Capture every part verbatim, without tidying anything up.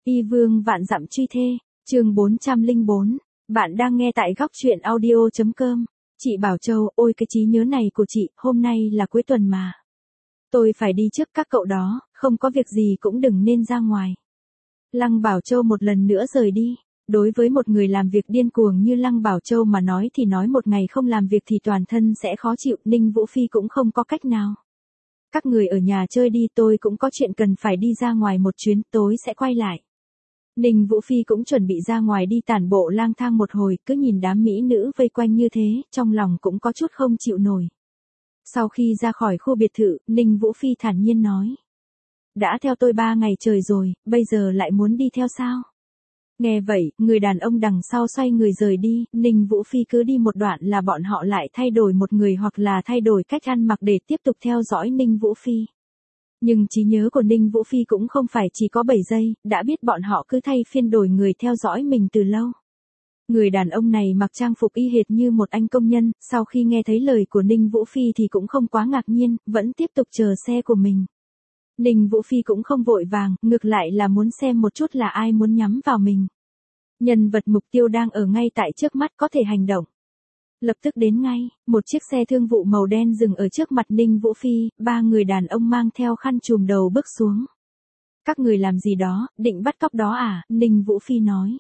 Y vương vạn dặm truy thê, chương bốn trăm lẻ bốn. Bạn đang nghe tại góc truyện audio chấm com. Chị Bảo Châu, ôi cái trí nhớ này của chị, hôm nay là cuối tuần mà. Tôi phải đi trước các cậu đó, không có việc gì cũng đừng nên ra ngoài. Lăng Bảo Châu một lần nữa rời đi. Đối với một người làm việc điên cuồng như Lăng Bảo Châu mà nói thì nói một ngày không làm việc thì toàn thân sẽ khó chịu, Ninh Vũ Phi cũng không có cách nào. Các người ở nhà chơi đi, tôi cũng có chuyện cần phải đi ra ngoài một chuyến, tối sẽ quay lại. Ninh Vũ Phi cũng chuẩn bị ra ngoài đi tản bộ lang thang một hồi, cứ nhìn đám mỹ nữ vây quanh như thế, trong lòng cũng có chút không chịu nổi. Sau khi ra khỏi khu biệt thự, Ninh Vũ Phi thản nhiên nói. Đã theo tôi ba ngày trời rồi, bây giờ lại muốn đi theo sao? Nghe vậy, người đàn ông đằng sau xoay người rời đi, Ninh Vũ Phi cứ đi một đoạn là bọn họ lại thay đổi một người hoặc là thay đổi cách ăn mặc để tiếp tục theo dõi Ninh Vũ Phi. Nhưng trí nhớ của Ninh Vũ Phi cũng không phải chỉ có bảy giây, đã biết bọn họ cứ thay phiên đổi người theo dõi mình từ lâu. Người đàn ông này mặc trang phục y hệt như một anh công nhân, sau khi nghe thấy lời của Ninh Vũ Phi thì cũng không quá ngạc nhiên, vẫn tiếp tục chờ xe của mình. Ninh Vũ Phi cũng không vội vàng, ngược lại là muốn xem một chút là ai muốn nhắm vào mình. Nhân vật mục tiêu đang ở ngay tại trước mắt có thể hành động. Lập tức đến ngay, một chiếc xe thương vụ màu đen dừng ở trước mặt Ninh Vũ Phi, ba người đàn ông mang theo khăn trùm đầu bước xuống. Các người làm gì đó, định bắt cóc đó à, Ninh Vũ Phi nói.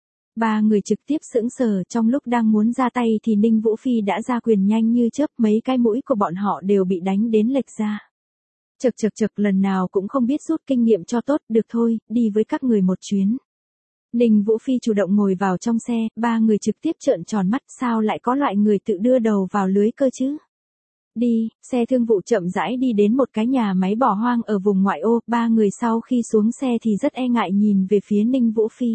Ba người trực tiếp sững sờ, trong lúc đang muốn ra tay thì Ninh Vũ Phi đã ra quyền nhanh như chớp, mấy cái mũi của bọn họ đều bị đánh đến lệch ra. Chật chật chật, lần nào cũng không biết rút kinh nghiệm cho tốt, được thôi, đi với các người một chuyến. Ninh Vũ Phi chủ động ngồi vào trong xe, ba người trực tiếp trợn tròn mắt, sao lại có loại người tự đưa đầu vào lưới cơ chứ? Đi, xe thương vụ chậm rãi đi đến một cái nhà máy bỏ hoang ở vùng ngoại ô, ba người sau khi xuống xe thì rất e ngại nhìn về phía Ninh Vũ Phi.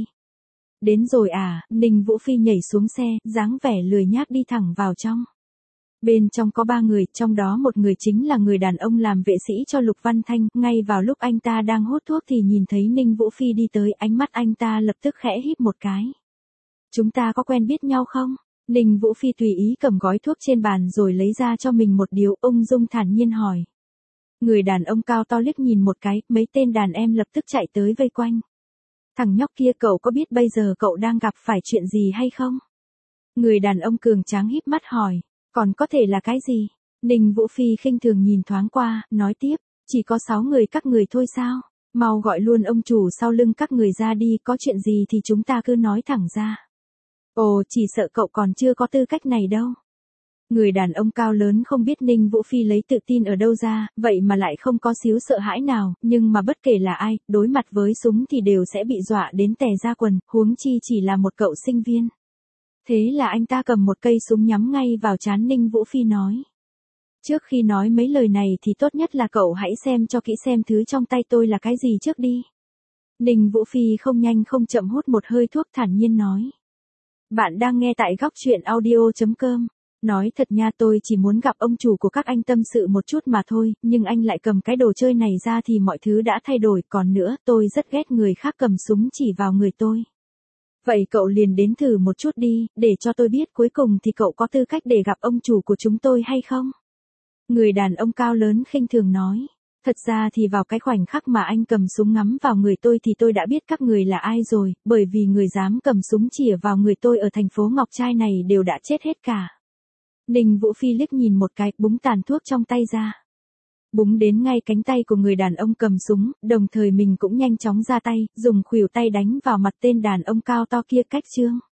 Đến rồi à, Ninh Vũ Phi nhảy xuống xe, dáng vẻ lười nhác đi thẳng vào trong. Bên trong có ba người, trong đó một người chính là người đàn ông làm vệ sĩ cho Lục Văn Thanh, ngay vào lúc anh ta đang hút thuốc thì nhìn thấy Ninh Vũ Phi đi tới, ánh mắt anh ta lập tức khẽ híp một cái. Chúng ta có quen biết nhau không? Ninh Vũ Phi tùy ý cầm gói thuốc trên bàn rồi lấy ra cho mình một điếu, ung dung thản nhiên hỏi. Người đàn ông cao to liếc nhìn một cái, mấy tên đàn em lập tức chạy tới vây quanh. Thằng nhóc kia, cậu có biết bây giờ cậu đang gặp phải chuyện gì hay không? Người đàn ông cường tráng híp mắt hỏi. Còn có thể là cái gì? Ninh Vũ Phi khinh thường nhìn thoáng qua, nói tiếp, chỉ có sáu người các người thôi sao? Mau gọi luôn ông chủ sau lưng các người ra đi, có chuyện gì thì chúng ta cứ nói thẳng ra. Ồ, chỉ sợ cậu còn chưa có tư cách này đâu. Người đàn ông cao lớn không biết Ninh Vũ Phi lấy tự tin ở đâu ra, vậy mà lại không có xíu sợ hãi nào, nhưng mà bất kể là ai, đối mặt với súng thì đều sẽ bị dọa đến tè ra quần, huống chi chỉ là một cậu sinh viên. Thế là anh ta cầm một cây súng nhắm ngay vào trán Ninh Vũ Phi nói. Trước khi nói mấy lời này thì tốt nhất là cậu hãy xem cho kỹ xem thứ trong tay tôi là cái gì trước đi. Ninh Vũ Phi không nhanh không chậm hút một hơi thuốc thản nhiên nói. Bạn đang nghe tại góc truyện audio chấm com. Nói thật nha, tôi chỉ muốn gặp ông chủ của các anh tâm sự một chút mà thôi, nhưng anh lại cầm cái đồ chơi này ra thì mọi thứ đã thay đổi, còn nữa, tôi rất ghét người khác cầm súng chỉ vào người tôi. Vậy cậu liền đến thử một chút đi, để cho tôi biết cuối cùng thì cậu có tư cách để gặp ông chủ của chúng tôi hay không? Người đàn ông cao lớn khinh thường nói. Thật ra thì vào cái khoảnh khắc mà anh cầm súng ngắm vào người tôi thì tôi đã biết các người là ai rồi, bởi vì người dám cầm súng chĩa vào người tôi ở thành phố Ngọc Trai này đều đã chết hết cả. Ninh Vũ Phi liếc nhìn một cái, búng tàn thuốc trong tay ra. Búng đến ngay cánh tay của người đàn ông cầm súng, đồng thời mình cũng nhanh chóng ra tay, dùng khuỷu tay đánh vào mặt tên đàn ông cao to kia cách chương.